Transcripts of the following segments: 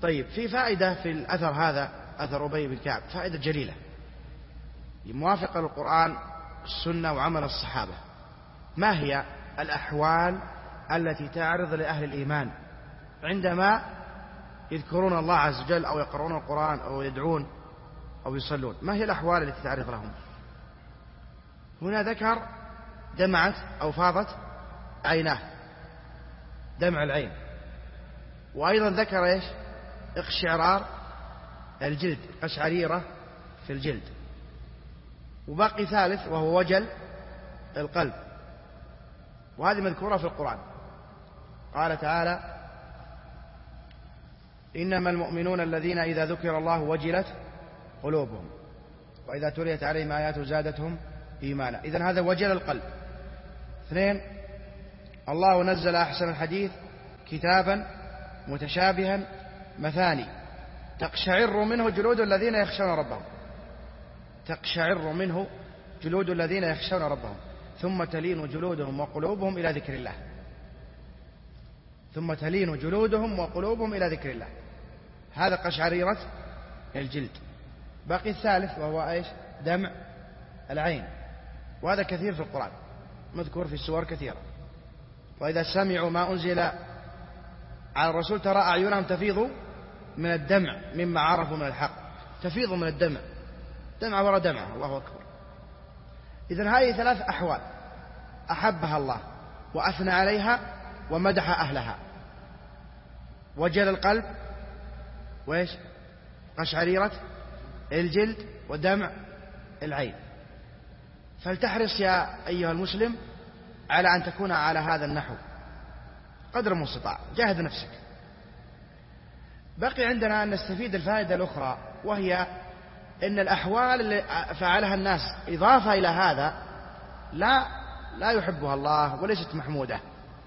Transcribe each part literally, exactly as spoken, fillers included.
طيب، في فائدة في الأثر هذا، أثر أبي بن كعب، فائدة جليلة موافقة للقرآن السنة وعمل الصحابة. ما هي الأحوال التي تعرض لأهل الإيمان عندما يذكرون الله عز وجل أو يقرؤون القرآن أو يدعون أو يصلون؟ ما هي الأحوال التي تعرض لهم؟ هنا ذكر دمعت أو فاضت عيناه، دمع العين، وأيضا ذكر إيش؟ اقشعرار الجلد، قشعريرة في الجلد، وباقي ثالث وهو وجل القلب، وهذه مذكورة في القرآن. قال تعالى: إنما المؤمنون الذين إذا ذكر الله وجلت قلوبهم وإذا تليت عليهم آياته زادتهم إيمانا. إذن هذا وجل القلب. اثنين: الله نزل أحسن الحديث كتابا متشابها مثاني تقشعر منه جلود الذين يخشون ربهم، تقشعر منه جلود الذين يخشون ربهم ثم تلين جلودهم وقلوبهم إلى ذكر الله، ثم تلين جلودهم وقلوبهم إلى ذكر الله. هذا قشعريرة الجلد. باقي الثالث وهو إيش؟ دمع العين، وهذا كثير في القرآن، مذكور في السور كثيرة. وإذا سمعوا ما أنزل على الرسول ترى أعينهم تفيض من الدمع مما عرفوا من الحق، تفيض من الدمع، دمع وراء دمع. الله أكبر. إذن هذه ثلاث أحوال أحبها الله وأثنى عليها ومدح أهلها: وجل القلب، وإيش؟ قشعريرة الجلد، ودمع العين. فلتحرص يا أيها المسلم على أن تكون على هذا النحو قدر المستطاع، جاهد نفسك. بقي عندنا أن نستفيد الفائدة الأخرى، وهي أن الأحوال اللي فعلها الناس إضافة إلى هذا لا لا يحبها الله وليست محمودة.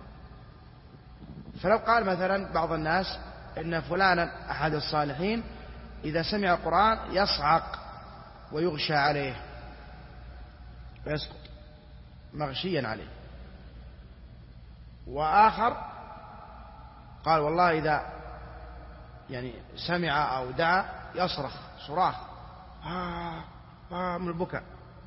فلو قال مثلا بعض الناس إن فلانا أحد الصالحين إذا سمع القرآن يصعق ويغشى عليه ويسقط مغشيا عليه، وآخر قال والله إذا يعني سمع أو دعا يصرخ صراخ آه آه من البكاء.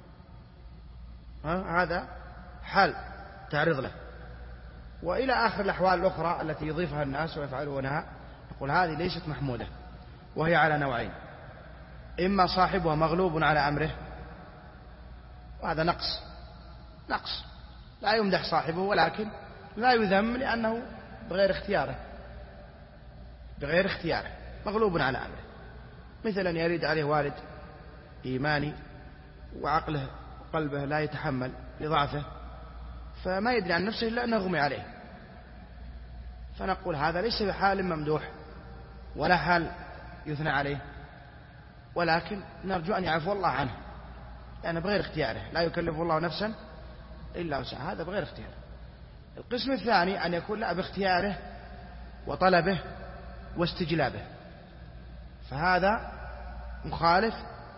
هذا حال تعرض له. وإلى آخر الأحوال الأخرى التي يضيفها الناس ويفعلونها، يقول هذه ليست محمودة، وهي على نوعين: إما صاحبها مغلوب على أمره، وهذا نقص نقص لا يمدح صاحبه، ولكن لا يذم لأنه بغير اختياره بغير اختياره مغلوب على أمره، مثل أن يريد عليه والد إيماني وعقله وقلبه لا يتحمل لضعفه، فما يدري عن نفسه إلا أنه غمي عليه، فنقول هذا ليس بحال ممدوح ولا حال يثنى عليه، ولكن نرجو أن يعفو الله عنه، لأنه بغير اختياره، لا يكلف الله نفسا إلا وسعها، هذا بغير اختياره. القسم الثاني أن يكون لا باختياره وطلبه واستجلابه، فهذا مخالف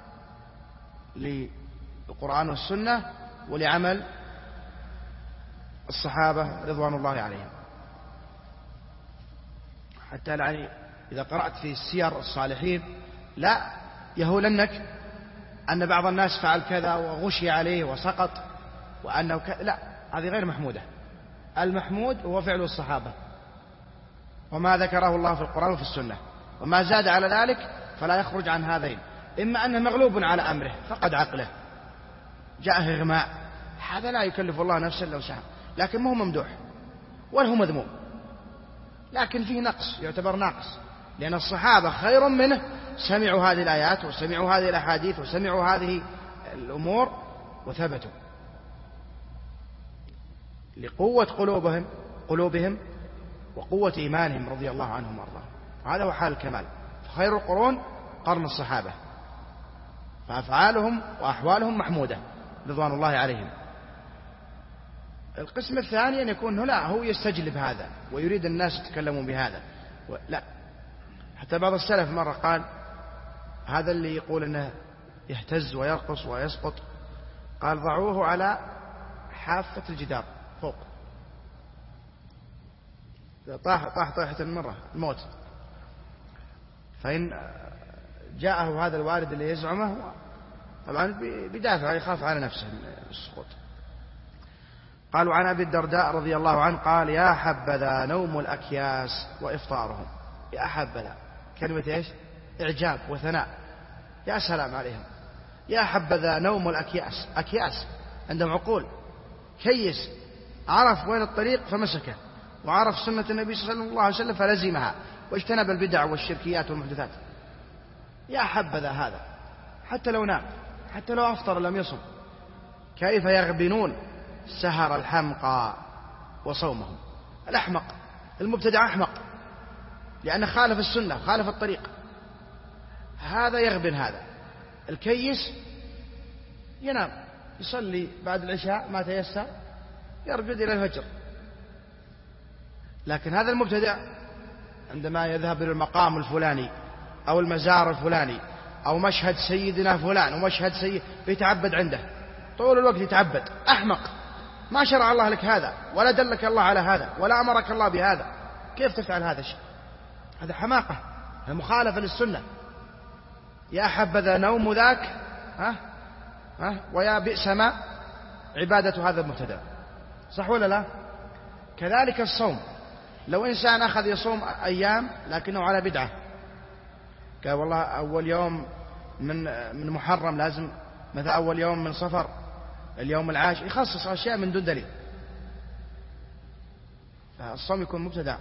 للقرآن والسنة ولعمل الصحابة رضوان الله عليهم. حتى يعني إذا قرأت في سير الصالحين لا يهولنك أن بعض الناس فعل كذا وغشي عليه وسقط وأنه ك... لا، هذه غير محمودة. المحمود هو فعل الصحابة وما ذكره الله في القرآن وفي السنة، وما زاد على ذلك فلا يخرج عن هذين: إما أنه مغلوب على أمره فقد عقله جاءه إغماء، هذا لا يكلف الله نفسا إلا وسعها، لكن ما هو ممدوح ولا هو مذموم، لكن فيه نقص، يعتبر ناقص، لأن الصحابة خير منه سمعوا هذه الآيات وسمعوا هذه الأحاديث وسمعوا هذه الأمور وثبتوا لقوة قلوبهم قلوبهم وقوة إيمانهم رضي الله عنهم وارضاهم. هذا هو حال الكمال. فخير القرون قرن الصحابة، فأفعالهم وأحوالهم محمودة رضوان الله عليهم. القسم الثاني أن يكون لا هو يستجلب هذا ويريد الناس يتكلمون بهذا، لا. حتى بعض السلف مرة قال هذا اللي يقول أنه يهتز ويرقص ويسقط، قال ضعوه على حافة الجدار فوق، طاح طاح طاحة مرة الموت. فإن جاءه هذا الوارد اللي يزعمه طبعا بدافع يخاف على نفسه من السقوط. قالوا عن أبي الدرداء رضي الله عنه قال يا حبذا نوم الأكياس وإفطارهم. يا حبذا كلمة إيش؟ إعجاب وثناء، يا سلام عليهم. يا حبذا نوم الأكياس، أكياس عندهم عقول، كيس عرف وين الطريق فمسكه، وعرف سنة النبي صلى الله عليه وسلم فلزمها، واجتنب البدع والشركيات والمحدثات. يا حبذا هذا، حتى لو نام، حتى لو أفطر لم يصم. كيف يغبنون سهر الحمقى وصومهم. الأحمق المبتدع أحمق لأنه خالف السنة خالف الطريق، هذا يغبن. هذا الكيس ينام يصلي بعد العشاء ما تيسر يرقد إلى الفجر. لكن هذا المبتدع عندما يذهب إلى المقام الفلاني أو المزار الفلاني أو مشهد سيدنا فلان ومشهد سيد بيتعبد عنده طول الوقت يتعبد. أحمق، ما شرع الله لك هذا ولا دلك الله على هذا ولا أمرك الله بهذا، كيف تفعل هذا الشيء؟ هذا حماقة، هذا مخالفة للسنة. يا حبذا نوم ذاك ها ها ويا بئس ما عبادة هذا المبتدع. صح ولا لا؟ كذلك الصوم، لو إنسان أخذ يصوم أيام لكنه على بدعة، قال والله أول يوم من من محرم لازم مثلا أول يوم من صفر اليوم العاشر، يخصص أشياء من دون دليل، فالصوم يكون مبتدع،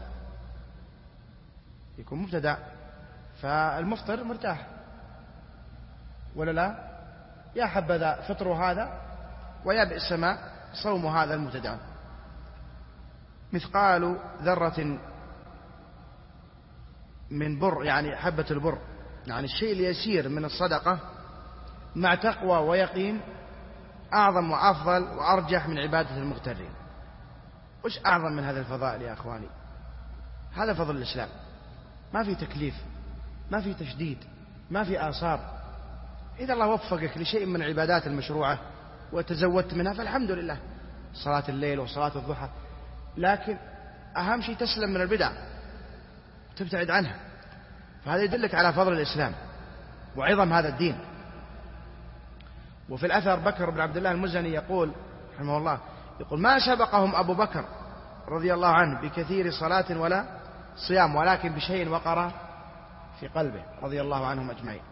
يكون مبتدع. فالمفطر مرتاح ولا لا؟ يا حبذا فطر هذا ويا بئس ما صوم هذا المبتدع. مثقال ذرة من بر، يعني حبة البر، يعني الشيء اليسير من الصدقة مع تقوى ويقين أعظم وأفضل وأرجح من عبادة المغترين. وش أعظم من هذا الفضائل يا أخواني؟ هذا فضل الإسلام، ما في تكليف، ما في تشديد، ما في آثار. إذا الله وفقك لشيء من العبادات المشروعة وتزودت منها فالحمد لله، صلاة الليل وصلاة الضحى، لكن أهم شيء تسلم من البدع تبتعد عنها. فهذا يدلك على فضل الإسلام وعظم هذا الدين. وفي الأثر بكر بن عبد الله المزني يقول رحمه الله، يقول ما سبقهم أبو بكر رضي الله عنه بكثير صلاة ولا صيام، ولكن بشيء وقر في قلبه رضي الله عنهم أجمعين.